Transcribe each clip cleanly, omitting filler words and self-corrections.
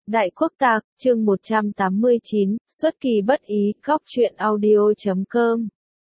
Đại Quốc Tạc, chương 189, xuất kỳ bất ý, góc truyện audio.com.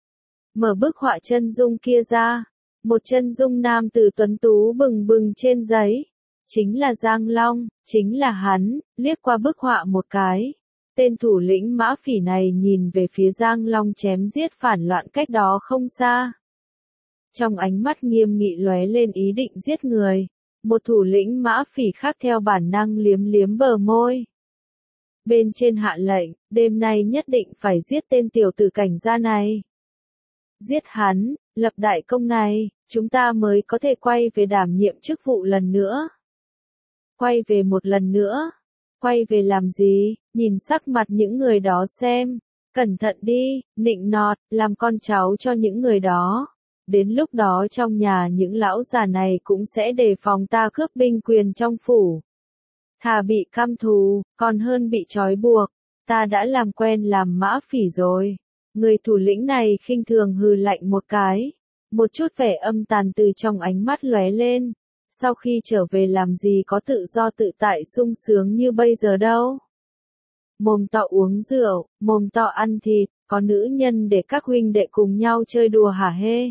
Mở bức họa chân dung kia ra, một chân dung nam tử tuấn tú bừng bừng trên giấy. Chính là Giang Long, chính là hắn, liếc qua bức họa một cái. Tên thủ lĩnh mã phỉ này nhìn về phía Giang Long chém giết phản loạn cách đó không xa. Trong ánh mắt nghiêm nghị lóe lên ý định giết người. Một thủ lĩnh mã phỉ khác theo bản năng liếm liếm bờ môi. Bên trên hạ lệnh, đêm nay nhất định phải giết tên tiểu tử cảnh gia này. Giết hắn, lập đại công này, chúng ta mới có thể quay về đảm nhiệm chức vụ lần nữa. Quay về một lần nữa. Quay về làm gì, nhìn sắc mặt những người đó xem. Cẩn thận đi, nịnh nọt, làm con cháu cho những người đó. Đến lúc đó trong nhà những lão già này cũng sẽ đề phòng ta cướp binh quyền trong phủ. Thà bị căm thù, còn hơn bị trói buộc. Ta đã làm quen làm mã phỉ rồi. Người thủ lĩnh này khinh thường hừ lạnh một cái. Một chút vẻ âm tàn từ trong ánh mắt lóe lên. Sau khi trở về làm gì có tự do tự tại sung sướng như bây giờ đâu. Mồm to uống rượu, mồm to ăn thịt, có nữ nhân để các huynh đệ cùng nhau chơi đùa hả hê.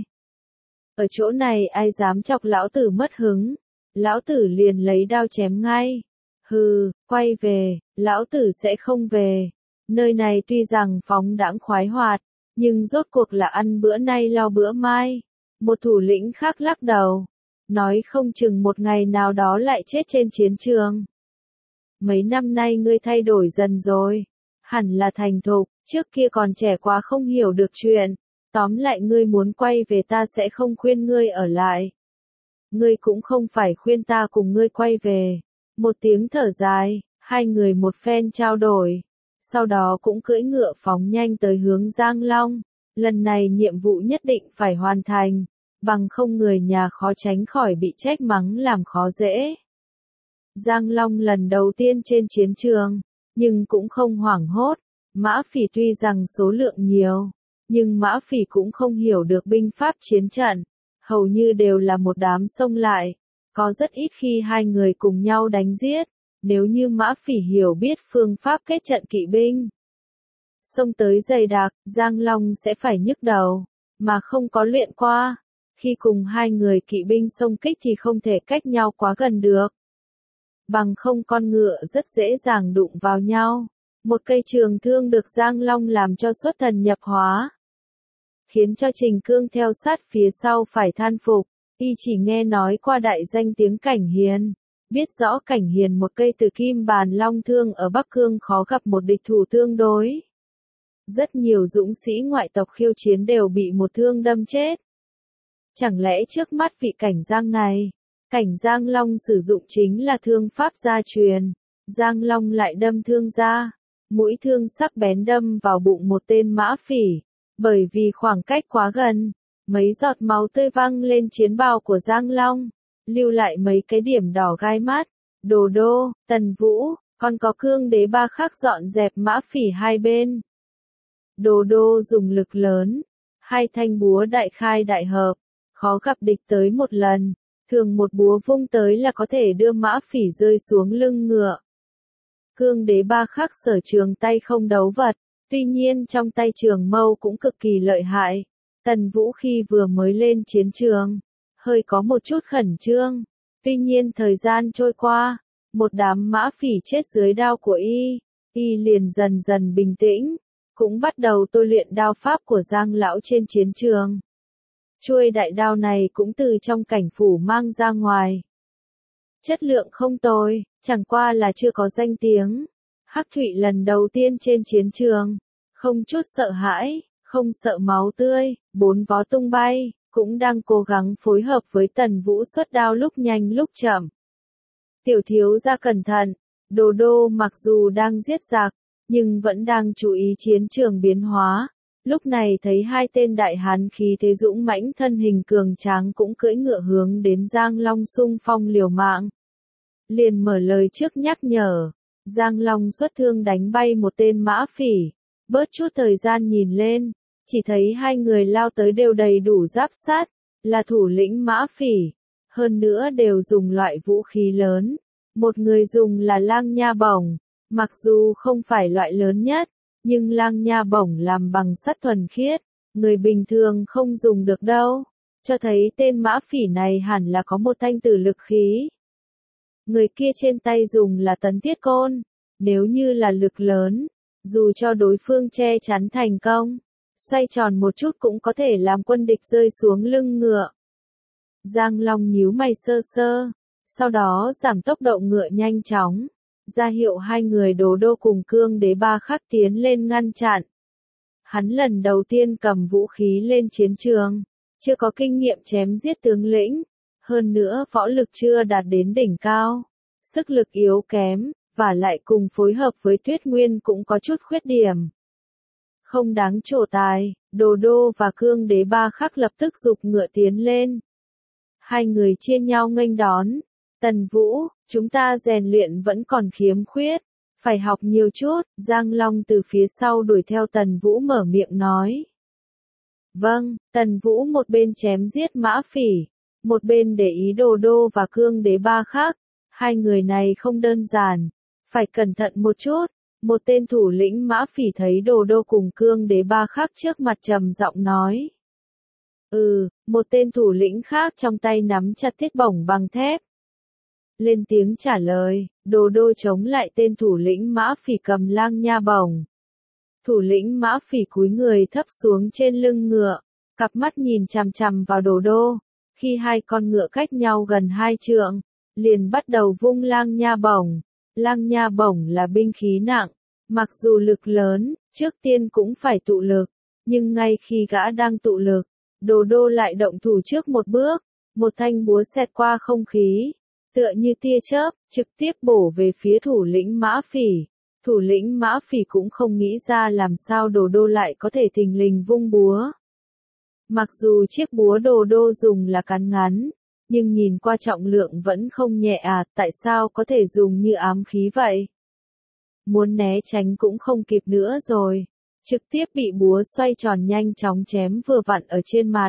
Ở chỗ này ai dám chọc lão tử mất hứng, lão tử liền lấy đao chém ngay. Hừ, quay về, lão tử sẽ không về. Nơi này tuy rằng phóng đãng khoái hoạt, nhưng rốt cuộc là ăn bữa nay lo bữa mai. Một thủ lĩnh khác lắc đầu, nói không chừng một ngày nào đó lại chết trên chiến trường. Mấy năm nay ngươi thay đổi dần rồi, hẳn là thành thục, trước kia còn trẻ quá không hiểu được chuyện. Tóm lại ngươi muốn quay về ta sẽ không khuyên ngươi ở lại. Ngươi cũng không phải khuyên ta cùng ngươi quay về. Một tiếng thở dài, hai người một phen trao đổi. Sau đó cũng cưỡi ngựa phóng nhanh tới hướng Giang Long. Lần này nhiệm vụ nhất định phải hoàn thành. Bằng không người nhà khó tránh khỏi bị trách mắng làm khó dễ. Giang Long lần đầu tiên trên chiến trường. Nhưng cũng không hoảng hốt. Mã phỉ tuy rằng số lượng nhiều. Nhưng mã phỉ cũng không hiểu được binh pháp chiến trận, hầu như đều là một đám xông lại, có rất ít khi hai người cùng nhau đánh giết, nếu như mã phỉ hiểu biết phương pháp kết trận kỵ binh. Xông tới dày đặc, Giang Long sẽ phải nhức đầu, mà không có luyện qua, khi cùng hai người kỵ binh xông kích thì không thể cách nhau quá gần được. Bằng không con ngựa rất dễ dàng đụng vào nhau. Một cây trường thương được Giang Long làm cho xuất thần nhập hóa. Khiến cho Trình Cương theo sát phía sau phải than phục, y chỉ nghe nói qua đại danh tiếng Cảnh Hiền. Biết rõ Cảnh Hiền một cây từ kim bàn long thương ở Bắc Cương khó gặp một địch thủ tương đối. Rất nhiều dũng sĩ ngoại tộc khiêu chiến đều bị một thương đâm chết. Chẳng lẽ trước mắt vị Cảnh Giang này, Cảnh Giang Long sử dụng chính là thương pháp gia truyền, Giang Long lại đâm thương ra. Mũi thương sắc bén đâm vào bụng một tên mã phỉ, bởi vì khoảng cách quá gần, mấy giọt máu tươi văng lên chiến bào của Giang Long, lưu lại mấy cái điểm đỏ gai mắt. Đồ Đô, Tần Vũ, còn có Cương Đế Ba Khắc dọn dẹp mã phỉ hai bên. Đồ Đô dùng lực lớn, hai thanh búa đại khai đại hợp, khó gặp địch tới một lần, thường một búa vung tới là có thể đưa mã phỉ rơi xuống lưng ngựa. Cương Đế Ba Khắc sở trường tay không đấu vật, tuy nhiên trong tay trường mâu cũng cực kỳ lợi hại. Tần Vũ khi vừa mới lên chiến trường, hơi có một chút khẩn trương. Tuy nhiên thời gian trôi qua, một đám mã phỉ chết dưới đao của y liền dần dần bình tĩnh, cũng bắt đầu tôi luyện đao pháp của Giang lão trên chiến trường. Chuôi đại đao này cũng từ trong cảnh phủ mang ra ngoài. Chất lượng không tồi, chẳng qua là chưa có danh tiếng. Hắc Thụy lần đầu tiên trên chiến trường, không chút sợ hãi, không sợ máu tươi, bốn vó tung bay, cũng đang cố gắng phối hợp với Tần Vũ xuất đao lúc nhanh lúc chậm. Tiểu thiếu gia cẩn thận, Đồ Đô mặc dù đang giết giặc, nhưng vẫn đang chú ý chiến trường biến hóa. Lúc này thấy hai tên đại hán khí thế dũng mãnh thân hình cường tráng cũng cưỡi ngựa hướng đến Giang Long xung phong liều mạng. Liền mở lời trước nhắc nhở, Giang Long xuất thương đánh bay một tên mã phỉ, bớt chút thời gian nhìn lên, chỉ thấy hai người lao tới đều đầy đủ giáp sát, là thủ lĩnh mã phỉ, hơn nữa đều dùng loại vũ khí lớn, Một người dùng là lang nha bổng, mặc dù không phải loại lớn nhất, nhưng lang nha bổng làm bằng sắt thuần khiết, người bình thường không dùng được đâu, cho thấy tên mã phỉ này hẳn là có một thanh tử lực khí. Người kia trên tay dùng là tấn thiết côn, nếu như là lực lớn, dù cho đối phương che chắn thành công, xoay tròn một chút cũng có thể làm quân địch rơi xuống lưng ngựa. Giang Long nhíu mày sơ sơ, sau đó giảm tốc độ ngựa nhanh chóng, ra hiệu hai người Đồ Đô cùng Cương Đế Ba Khắc tiến lên ngăn chặn. Hắn lần đầu tiên cầm vũ khí lên chiến trường, chưa có kinh nghiệm chém giết tướng lĩnh, hơn nữa võ lực chưa đạt đến đỉnh cao, sức lực yếu kém, và lại cùng phối hợp với Tuyết Nguyên cũng có chút khuyết điểm. Không đáng trổ tài, Đồ Đô và Cương Đế Ba Khắc lập tức giục ngựa tiến lên. Hai người chia nhau nghênh đón. Tần Vũ, chúng ta rèn luyện vẫn còn khiếm khuyết, phải học nhiều chút. Giang Long từ phía sau đuổi theo Tần Vũ mở miệng nói. Vâng, Tần Vũ một bên chém giết mã phỉ, một bên để ý Đồ Đô và Cương Đế Ba Khắc. Hai người này không đơn giản, phải cẩn thận một chút. Một tên thủ lĩnh mã phỉ thấy Đồ Đô cùng Cương Đế Ba Khắc trước mặt trầm giọng nói. Một tên thủ lĩnh khác trong tay nắm chặt thiết bổng bằng thép. Lên tiếng trả lời, Đồ Đô chống lại tên thủ lĩnh mã phỉ cầm lang nha bổng. Thủ lĩnh mã phỉ cúi người thấp xuống trên lưng ngựa, cặp mắt nhìn chằm chằm vào Đồ Đô. Khi hai con ngựa cách nhau gần 2 trượng, liền bắt đầu vung lang nha bổng. Lang nha bổng là binh khí nặng, mặc dù lực lớn, trước tiên cũng phải tụ lực, nhưng ngay khi gã đang tụ lực, Đồ Đô lại động thủ trước một bước, một thanh búa xẹt qua không khí, tựa như tia chớp, trực tiếp bổ về phía thủ lĩnh mã phỉ. Thủ lĩnh mã phỉ cũng không nghĩ ra làm sao Đồ Đô lại có thể thình lình vung búa. Mặc dù chiếc búa Đồ Đô dùng là cán ngắn, nhưng nhìn qua trọng lượng vẫn không nhẹ tại sao có thể dùng như ám khí vậy? Muốn né tránh cũng không kịp nữa rồi, trực tiếp bị búa xoay tròn nhanh chóng chém vừa vặn ở trên mặt.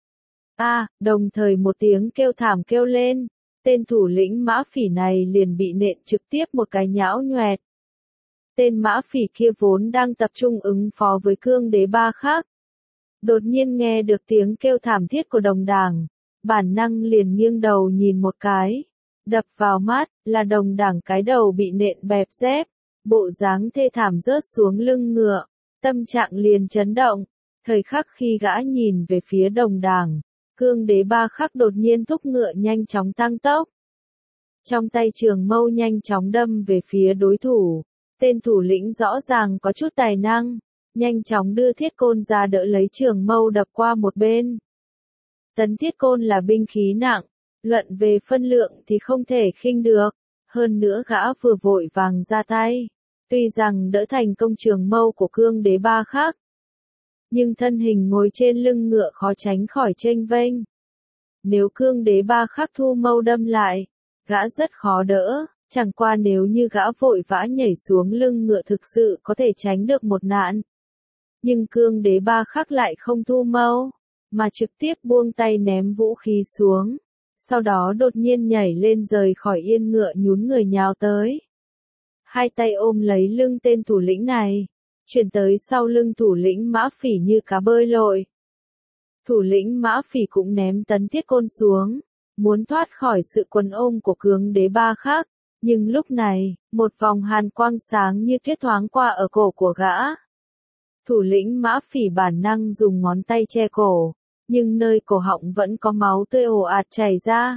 Đồng thời một tiếng kêu thảm kêu lên, tên thủ lĩnh mã phỉ này liền bị nện trực tiếp một cái nhão nhoẹt. Tên mã phỉ kia vốn đang tập trung ứng phó với Cương Đế Ba Khắc. Đột nhiên nghe được tiếng kêu thảm thiết của đồng đảng, bản năng liền nghiêng đầu nhìn một cái. Đập vào mắt, là đồng đảng cái đầu bị nện bẹp dép, bộ dáng thê thảm rớt xuống lưng ngựa, tâm trạng liền chấn động. Thời khắc khi gã nhìn về phía đồng đảng, Cương Đế Ba Khắc đột nhiên thúc ngựa nhanh chóng tăng tốc. Trong tay trường mâu nhanh chóng đâm về phía đối thủ, tên thủ lĩnh rõ ràng có chút tài năng, nhanh chóng đưa thiết côn ra đỡ lấy trường mâu đập qua một bên. Tấn thiết côn là binh khí nặng, luận về phân lượng thì không thể khinh được, hơn nữa gã vừa vội vàng ra tay, tuy rằng đỡ thành công trường mâu của Cương Đế Ba Khắc, nhưng thân hình ngồi trên lưng ngựa khó tránh khỏi chênh vênh. Nếu Cương Đế Ba Khắc thu mâu đâm lại, gã rất khó đỡ, chẳng qua nếu như gã vội vã nhảy xuống lưng ngựa thực sự có thể tránh được một nạn. Nhưng Cương Đế Ba Khắc lại không thu mâu, mà trực tiếp buông tay ném vũ khí xuống, sau đó đột nhiên nhảy lên rời khỏi yên ngựa nhún người nhào tới. Hai tay ôm lấy lưng tên thủ lĩnh này, chuyển tới sau lưng thủ lĩnh mã phỉ như cá bơi lội. Thủ lĩnh mã phỉ cũng ném tấn thiết côn xuống, muốn thoát khỏi sự quấn ôm của Cương Đế Ba Khắc, nhưng lúc này, một vòng hàn quang sáng như tuyết thoáng qua ở cổ của gã. Thủ lĩnh mã phỉ bản năng dùng ngón tay che cổ, nhưng nơi cổ họng vẫn có máu tươi ồ ạt chảy ra.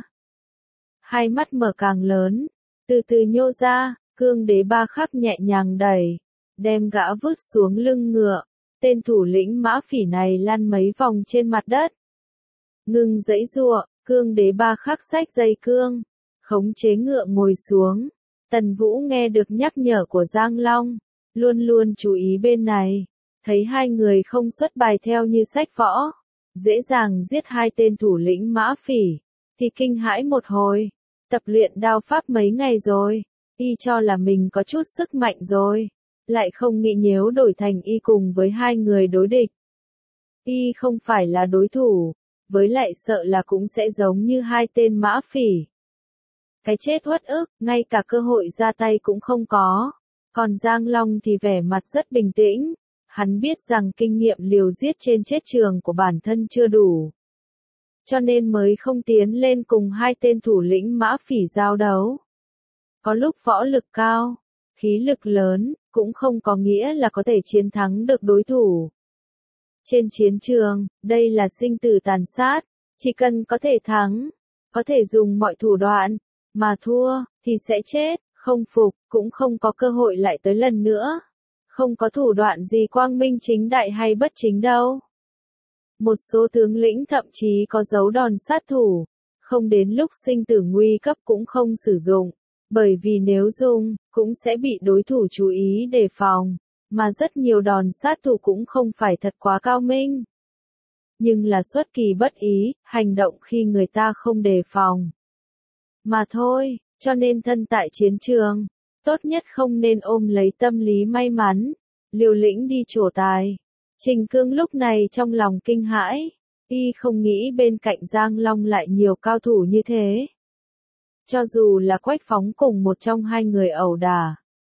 Hai mắt mở càng lớn, từ từ nhô ra, Cương Đế Ba Khắc nhẹ nhàng đẩy, đem gã vứt xuống lưng ngựa. Tên thủ lĩnh mã phỉ này lăn mấy vòng trên mặt đất. Ngừng giãy giụa, Cương Đế Ba Khắc xách dây cương, khống chế ngựa ngồi xuống. Tần Vũ nghe được nhắc nhở của Giang Long, luôn luôn chú ý bên này, thấy hai người không xuất bài theo như sách võ, dễ dàng giết hai tên thủ lĩnh mã phỉ, thì kinh hãi một hồi. Tập luyện đao pháp mấy ngày rồi, y cho là mình có chút sức mạnh rồi, lại không nghĩ nếu đổi thành y cùng với hai người đối địch. Y không phải là đối thủ, với lại sợ là cũng sẽ giống như hai tên mã phỉ. cái chết uất ức, ngay cả cơ hội ra tay cũng không có. Còn Giang Long thì vẻ mặt rất bình tĩnh, hắn biết rằng kinh nghiệm liều giết trên chết trường của bản thân chưa đủ. Cho nên mới không tiến lên cùng hai tên thủ lĩnh Mã Phỉ giao đấu. Có lúc võ lực cao, khí lực lớn, cũng không có nghĩa là có thể chiến thắng được đối thủ. Trên chiến trường, đây là sinh tử tàn sát, chỉ cần có thể thắng, có thể dùng mọi thủ đoạn, mà thua, thì sẽ chết, không phục, cũng không có cơ hội lại tới lần nữa. Không có thủ đoạn gì quang minh chính đại hay bất chính đâu. Một số tướng lĩnh thậm chí có dấu đòn sát thủ, không đến lúc sinh tử nguy cấp cũng không sử dụng, bởi vì nếu dùng, cũng sẽ bị đối thủ chú ý đề phòng, mà rất nhiều đòn sát thủ cũng không phải thật quá cao minh. Nhưng là xuất kỳ bất ý, hành động khi người ta không đề phòng. Mà thôi, cho nên thân tại chiến trường, tốt nhất không nên ôm lấy tâm lý may mắn, liều lĩnh đi trổ tài. Trình Cương lúc này trong lòng kinh hãi, y không nghĩ bên cạnh Giang Long lại nhiều cao thủ như thế. Cho dù là Quách Phóng cùng một trong hai người ẩu đả,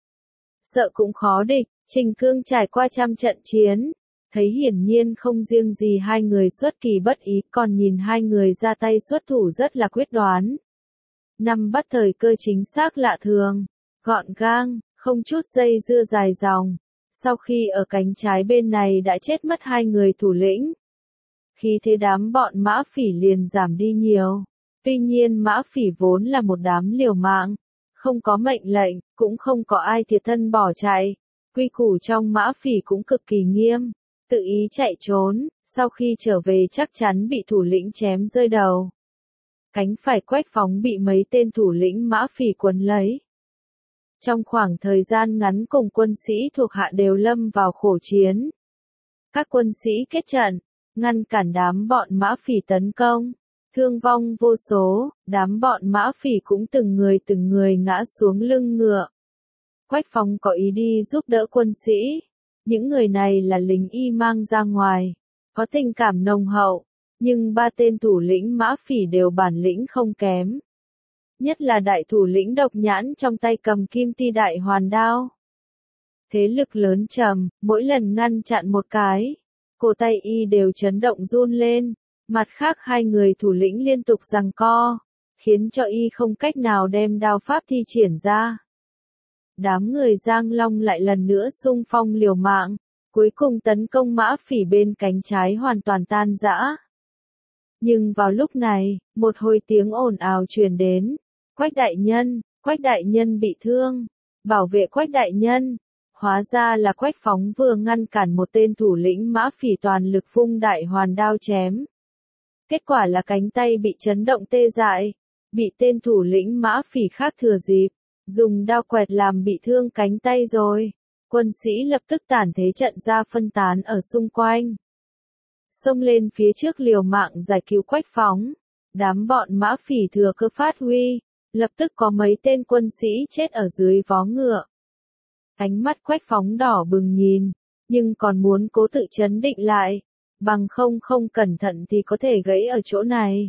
sợ cũng khó địch. Trình Cương trải qua trăm trận chiến, thấy hiển nhiên không riêng gì hai người xuất kỳ bất ý, còn nhìn hai người ra tay xuất thủ rất là quyết đoán. Nắm bắt thời cơ chính xác lạ thường, gọn gàng, không chút dây dưa dài dòng. Sau khi ở cánh trái bên này đã chết mất hai người thủ lĩnh, khí thế đám bọn Mã Phỉ liền giảm đi nhiều. Tuy nhiên Mã Phỉ vốn là một đám liều mạng, không có mệnh lệnh, cũng không có ai thiệt thân bỏ chạy. Quy củ trong Mã Phỉ cũng cực kỳ nghiêm, tự ý chạy trốn, sau khi trở về chắc chắn bị thủ lĩnh chém rơi đầu. Cánh phải Quách Phóng bị mấy tên thủ lĩnh Mã Phỉ quấn lấy. Trong khoảng thời gian ngắn cùng quân sĩ thuộc hạ đều lâm vào khổ chiến. Các quân sĩ kết trận, ngăn cản đám bọn Mã Phỉ tấn công, thương vong vô số, đám bọn Mã Phỉ cũng từng người ngã xuống lưng ngựa. Quách Phóng có ý đi giúp đỡ quân sĩ. Những người này là lính y mang ra ngoài, có tình cảm nồng hậu, nhưng ba tên thủ lĩnh Mã Phỉ đều bản lĩnh không kém. Nhất là đại thủ lĩnh Độc Nhãn trong tay cầm kim ti đại hoàn đao. Thế lực lớn trầm, mỗi lần ngăn chặn một cái, cổ tay y đều chấn động run lên, mặt khác hai người thủ lĩnh liên tục giằng co, khiến cho y không cách nào đem đao pháp thi triển ra. Đám người Giang Long lại lần nữa xung phong liều mạng, cuối cùng tấn công Mã Phỉ bên cánh trái hoàn toàn tan rã. Nhưng vào lúc này, một hồi tiếng ồn ào truyền đến. Quách đại nhân bị thương, bảo vệ Quách đại nhân. Hóa ra là Quách Phóng vừa ngăn cản một tên thủ lĩnh Mã Phỉ toàn lực vung đại hoàn đao chém. Kết quả là cánh tay bị chấn động tê dại, bị tên thủ lĩnh Mã Phỉ khác thừa dịp, dùng đao quẹt làm bị thương cánh tay rồi. Quân sĩ lập tức tản thế trận ra phân tán ở xung quanh. Xông lên phía trước liều mạng giải cứu Quách Phóng. Đám bọn Mã Phỉ thừa cơ phát huy, lập tức có mấy tên quân sĩ chết ở dưới vó ngựa. Ánh mắt Quách Phóng đỏ bừng nhìn, nhưng còn muốn cố tự trấn định lại, bằng không cẩn thận thì có thể gãy ở chỗ này.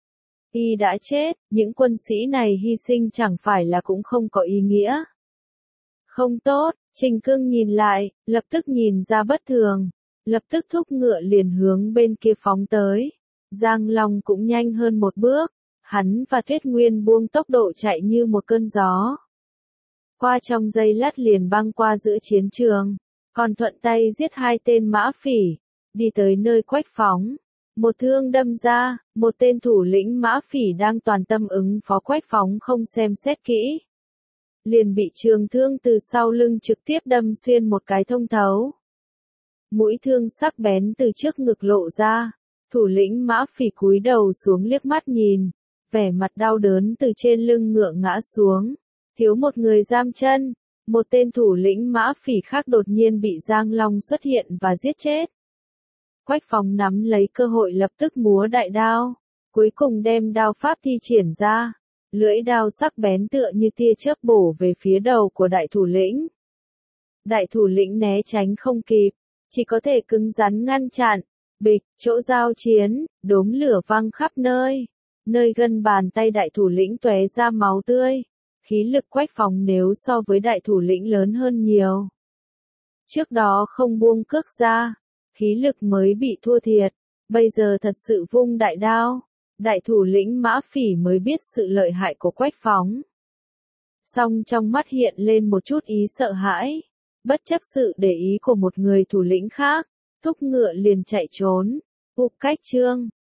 Y đã chết, những quân sĩ này hy sinh chẳng phải là cũng không có ý nghĩa. Không tốt, Trình Cương nhìn lại, lập tức nhìn ra bất thường, lập tức thúc ngựa liền hướng bên kia phóng tới. Giang Long cũng nhanh hơn một bước, hắn và Tuyết Nguyên buông tốc độ chạy như một cơn gió. Qua trong giây lát liền băng qua giữa chiến trường, còn thuận tay giết hai tên Mã Phỉ, đi tới nơi Quách Phóng. Một thương đâm ra, một tên thủ lĩnh Mã Phỉ đang toàn tâm ứng phó Quách Phóng không xem xét kỹ. Liền bị trường thương từ sau lưng trực tiếp đâm xuyên một cái thông thấu. Mũi thương sắc bén từ trước ngực lộ ra, thủ lĩnh Mã Phỉ cúi đầu xuống liếc mắt nhìn, vẻ mặt đau đớn từ trên lưng ngựa ngã xuống, thiếu một người giam chân, một tên thủ lĩnh Mã Phỉ khác đột nhiên bị Giang Long xuất hiện và giết chết. Quách Phóng nắm lấy cơ hội lập tức múa đại đao, cuối cùng đem đao pháp thi triển ra, lưỡi đao sắc bén tựa như tia chớp bổ về phía đầu của đại thủ lĩnh. Đại thủ lĩnh né tránh không kịp, chỉ có thể cứng rắn ngăn chặn, bịch, chỗ giao chiến, đốm lửa văng khắp nơi. nơi gân bàn tay đại thủ lĩnh tóe ra máu tươi. Khí lực Quách Phóng nếu so với đại thủ lĩnh lớn hơn nhiều. Trước đó không buông cước ra, khí lực mới bị thua thiệt, bây giờ thật sự vung đại đao. Đại thủ lĩnh Mã Phỉ mới biết sự lợi hại của Quách Phóng. Song trong mắt hiện lên một chút ý sợ hãi, bất chấp sự để ý của một người thủ lĩnh khác, thúc ngựa liền chạy trốn. Ục Cách Trương